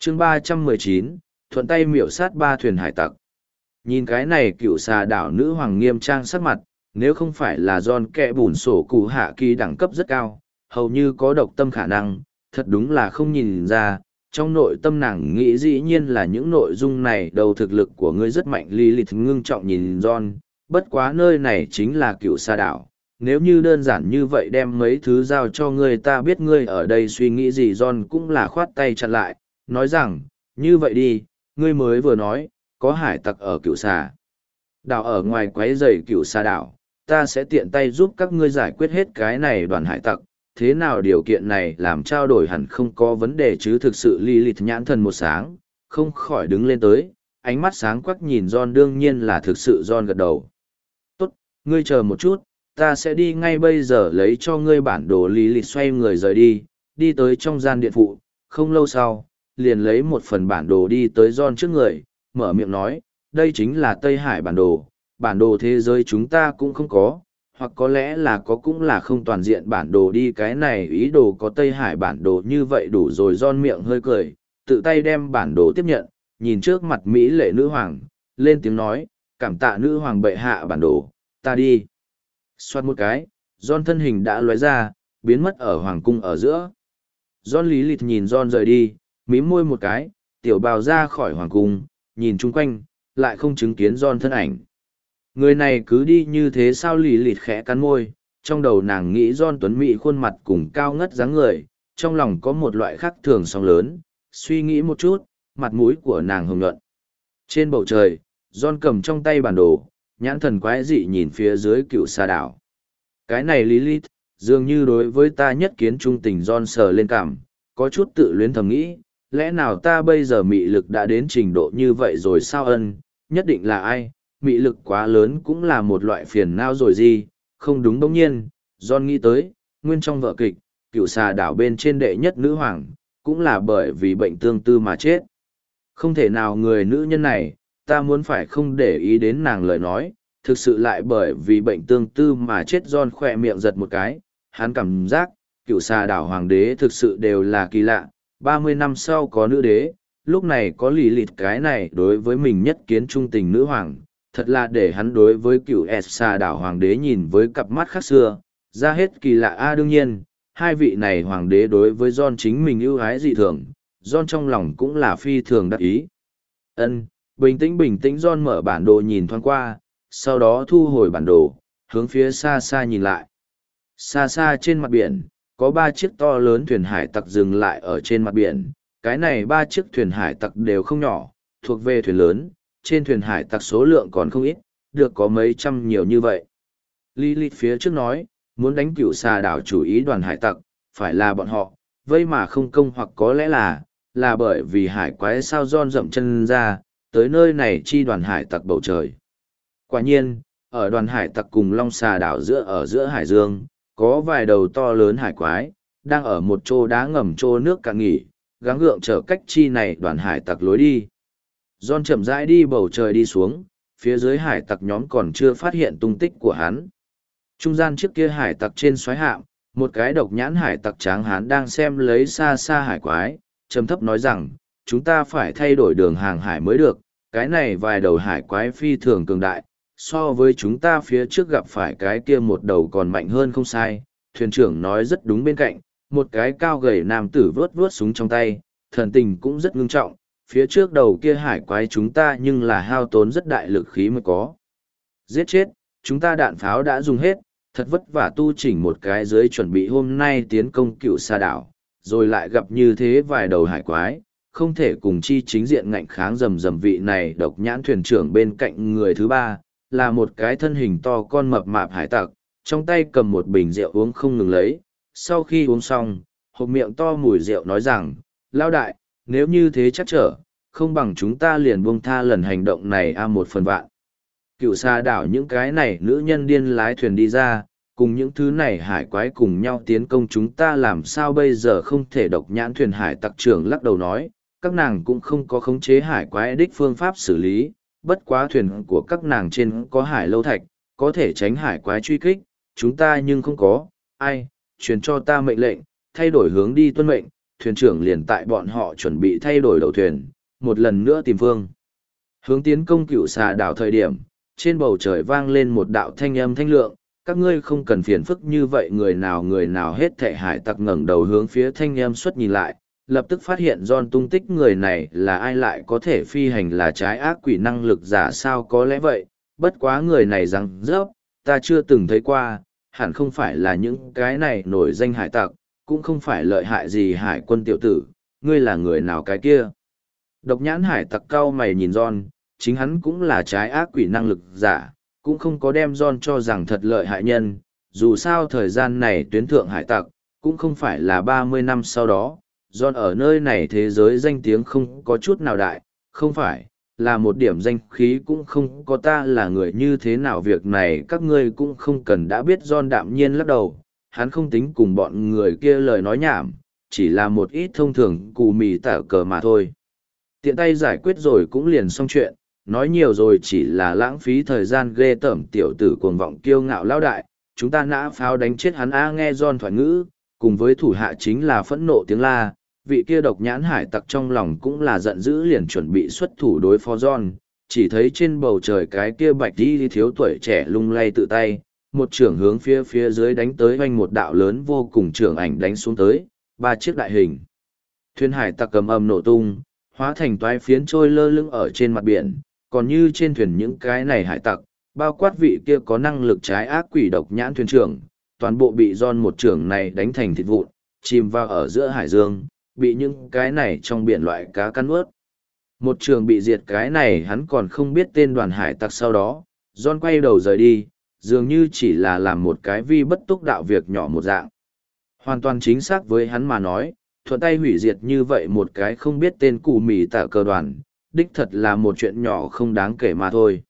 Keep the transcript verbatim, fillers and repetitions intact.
chương ba trăm mười chín, thuận tay miểu sát ba thuyền hải tặc. Nhìn cái này cựu xà đảo nữ hoàng nghiêm trang sắc mặt, nếu không phải là John kẹ bùn sổ cụ hạ kỳ đẳng cấp rất cao, hầu như có độc tâm khả năng, thật đúng là không nhìn ra, trong nội tâm nàng nghĩ dĩ nhiên là những nội dung này đầu thực lực của ngươi rất mạnh. Lilith ngưng trọng nhìn John, bất quá nơi này chính là cựu xà đảo. Nếu như đơn giản như vậy đem mấy thứ giao cho ngươi, ta biết ngươi ở đây suy nghĩ gì. John cũng là khoát tay chặn lại, nói rằng, như vậy đi, ngươi mới vừa nói, có hải tặc ở cựu xà đảo ở ngoài quấy rầy cựu xà đảo, ta sẽ tiện tay giúp các ngươi giải quyết hết cái này đoàn hải tặc. Thế nào điều kiện này làm trao đổi hẳn không có vấn đề chứ? Thực sự Lilith nhãn thần một sáng, không khỏi đứng lên tới, ánh mắt sáng quắc nhìn John. Đương nhiên là thực sự. John gật đầu. Tốt, ngươi chờ một chút, ta sẽ đi ngay bây giờ lấy cho ngươi bản đồ. Lilith xoay người rời đi, đi tới trong gian điện phụ, không lâu sau, liền lấy một phần bản đồ đi tới John trước người, mở miệng nói, đây chính là Tây Hải bản đồ, bản đồ thế giới chúng ta cũng không có, hoặc có lẽ là có cũng là không toàn diện bản đồ đi. Cái này ý đồ có Tây Hải bản đồ như vậy đủ rồi. John miệng hơi cười, tự tay đem bản đồ tiếp nhận, nhìn trước mặt Mỹ lệ nữ hoàng, lên tiếng nói, cảm tạ nữ hoàng bệ hạ bản đồ, ta đi. Xoát một cái, John thân hình đã lóe ra, biến mất ở hoàng cung ở giữa. John lý lịch nhìn John rời đi, mím môi một cái, tiểu bào ra khỏi hoàng cung, nhìn chung quanh, lại không chứng kiến John thân ảnh. Người này cứ đi như thế sao? Lì lịt khẽ cắn môi, trong đầu nàng nghĩ John tuấn mỹ khuôn mặt cùng cao ngất dáng người, trong lòng có một loại khác thường sóng lớn, suy nghĩ một chút, mặt mũi của nàng hồng nhuận. Trên bầu trời, John cầm trong tay bản đồ, nhãn thần quái dị nhìn phía dưới cựu xà đảo. Cái này Lilith, dường như đối với ta nhất kiến trung tình. John sờ lên cằm, có chút tự luyến thầm nghĩ, lẽ nào ta bây giờ mị lực đã đến trình độ như vậy rồi sao? Ân, nhất định là ai? Mị lực quá lớn cũng là một loại phiền não rồi gì? Không đúng. Bỗng nhiên, John nghĩ tới, nguyên trong vở kịch, cựu xà đảo bên trên đệ nhất nữ hoàng, cũng là bởi vì bệnh tương tư mà chết. Không thể nào người nữ nhân này, ta muốn phải không để ý đến nàng lời nói, thực sự lại bởi vì bệnh tương tư mà chết. John khỏe miệng giật một cái, hắn cảm giác, cựu xà đảo hoàng đế thực sự đều là kỳ lạ. Ba mươi năm sau có nữ đế, lúc này có lì lịt cái này đối với mình nhất kiến trung tình nữ hoàng, thật là để hắn đối với cựu S xà đảo hoàng đế nhìn với cặp mắt khác xưa, ra hết kỳ lạ. A đương nhiên, hai vị này hoàng đế đối với John chính mình ưu ái dị thường, John trong lòng cũng là phi thường đắc ý. Ân, bình tĩnh bình tĩnh. John mở bản đồ nhìn thoáng qua, sau đó thu hồi bản đồ, hướng phía xa xa nhìn lại. Xa xa trên mặt biển, có ba chiếc to lớn thuyền hải tặc dừng lại ở trên mặt biển. Cái này ba chiếc thuyền hải tặc đều không nhỏ, thuộc về thuyền lớn, trên thuyền hải tặc số lượng còn không ít, được có mấy trăm nhiều như vậy. Lilith phía trước nói, muốn đánh cựu xà đảo chủ ý đoàn hải tặc, phải là bọn họ, vây mà không công, hoặc có lẽ là, là bởi vì hải quái sao? John dậm chân ra, tới nơi này chi đoàn hải tặc bầu trời. Quả nhiên, ở đoàn hải tặc cùng long xà đảo giữa ở giữa hải dương, có vài đầu to lớn hải quái, đang ở một chỗ đá ngầm chỗ nước cạn nghỉ, gắng gượng trở cách chi này đoàn hải tặc lối đi. John chậm rãi đi bầu trời đi xuống, phía dưới hải tặc nhóm còn chưa phát hiện tung tích của hắn. Trung gian trước kia hải tặc trên xoáy hạm, một cái độc nhãn hải tặc tráng hán đang xem lấy xa xa hải quái, trầm thấp nói rằng, chúng ta phải thay đổi đường hàng hải mới được, cái này vài đầu hải quái phi thường cường đại, so với chúng ta phía trước gặp phải cái kia một đầu còn mạnh hơn không sai. Thuyền trưởng nói rất đúng. Bên cạnh, một cái cao gầy nam tử vớt vớt súng trong tay, thần tình cũng rất ngưng trọng, phía trước đầu kia hải quái chúng ta nhưng là hao tốn rất đại lực khí mới có giết chết, chúng ta đạn pháo đã dùng hết, thật vất vả tu chỉnh một cái dưới chuẩn bị hôm nay tiến công cựu xà đảo, rồi lại gặp như thế vài đầu hải quái, không thể cùng chi chính diện ngạnh kháng. Rầm rầm. Vị này độc nhãn thuyền trưởng bên cạnh người thứ ba, là một cái thân hình to con mập mạp hải tặc, trong tay cầm một bình rượu uống không ngừng lấy. Sau khi uống xong, hộp miệng to mùi rượu nói rằng, lao đại, nếu như thế chắc trở, không bằng chúng ta liền buông tha lần hành động này a một phần vạn. Cựu xà đảo những cái này nữ nhân điên lái thuyền đi ra, cùng những thứ này hải quái cùng nhau tiến công chúng ta, làm sao bây giờ? Không thể. Độc nhãn thuyền hải tặc trưởng lắc đầu nói, các nàng cũng không có khống chế hải quái đích phương pháp xử lý, bất quá thuyền của các nàng trên có hải lâu thạch, có thể tránh hải quái truy kích, chúng ta nhưng không có. Ai, truyền cho ta mệnh lệnh, thay đổi hướng đi tuân mệnh, thuyền trưởng liền tại bọn họ chuẩn bị thay đổi đầu thuyền, một lần nữa tìm phương. Hướng tiến công cựu xà đảo thời điểm, trên bầu trời vang lên một đạo thanh âm thanh lượng, các ngươi không cần phiền phức như vậy, người nào người nào hết thệ hải tặc ngẩng đầu hướng phía thanh âm xuất nhìn lại, lập tức phát hiện John tung tích người này là ai, lại có thể phi hành là trái ác quỷ năng lực giả sao, có lẽ vậy, bất quá người này rằng rớp, ta chưa từng thấy qua, hẳn không phải là những cái này nổi danh hải tặc, cũng không phải lợi hại gì hải quân tiểu tử, ngươi là người nào cái kia. Độc nhãn hải tặc cau mày nhìn John, chính hắn cũng là trái ác quỷ năng lực giả, cũng không có đem John cho rằng thật lợi hại nhân, dù sao thời gian này tuyến thượng hải tặc, cũng không phải là ba mươi năm sau đó, John ở nơi này thế giới danh tiếng không có chút nào đại, không phải, là một điểm danh khí cũng không có, ta là người như thế nào việc này các ngươi cũng không cần đã biết. John đạm nhiên lắc đầu, hắn không tính cùng bọn người kia lời nói nhảm, chỉ là một ít thông thường cù mì tả cờ mà thôi. Tiện tay giải quyết rồi cũng liền xong chuyện, nói nhiều rồi chỉ là lãng phí thời gian, ghê tởm tiểu tử cuồng vọng kiêu ngạo lao đại, chúng ta nã pháo đánh chết hắn a. Nghe John thoại ngữ, cùng với thủ hạ chính là phẫn nộ tiếng la, vị kia độc nhãn hải tặc trong lòng cũng là giận dữ, liền chuẩn bị xuất thủ đối phó John, chỉ thấy trên bầu trời cái kia bạch đi thiếu tuổi trẻ lung lay tự tay, một trưởng hướng phía phía dưới đánh tới, oanh một đạo lớn vô cùng trưởng ảnh đánh xuống tới, ba chiếc đại hình thuyền hải tặc cầm ầm nổ tung, hóa thành toái phiến trôi lơ lửng ở trên mặt biển, còn như trên thuyền những cái này hải tặc, bao quát vị kia có năng lực trái ác quỷ độc nhãn thuyền trưởng, toàn bộ bị John một trưởng này đánh thành thịt vụn, chìm vào ở giữa hải dương, bị những cái này trong biển loại cá cắn ướt. Một trường bị diệt, cái này hắn còn không biết tên đoàn hải tặc. Sau đó, John quay đầu rời đi, dường như chỉ là làm một cái vi bất túc đạo việc nhỏ một dạng. Hoàn toàn chính xác với hắn mà nói, thuận tay hủy diệt như vậy một cái không biết tên cù mì tạ cờ đoàn, đích thật là một chuyện nhỏ không đáng kể mà thôi.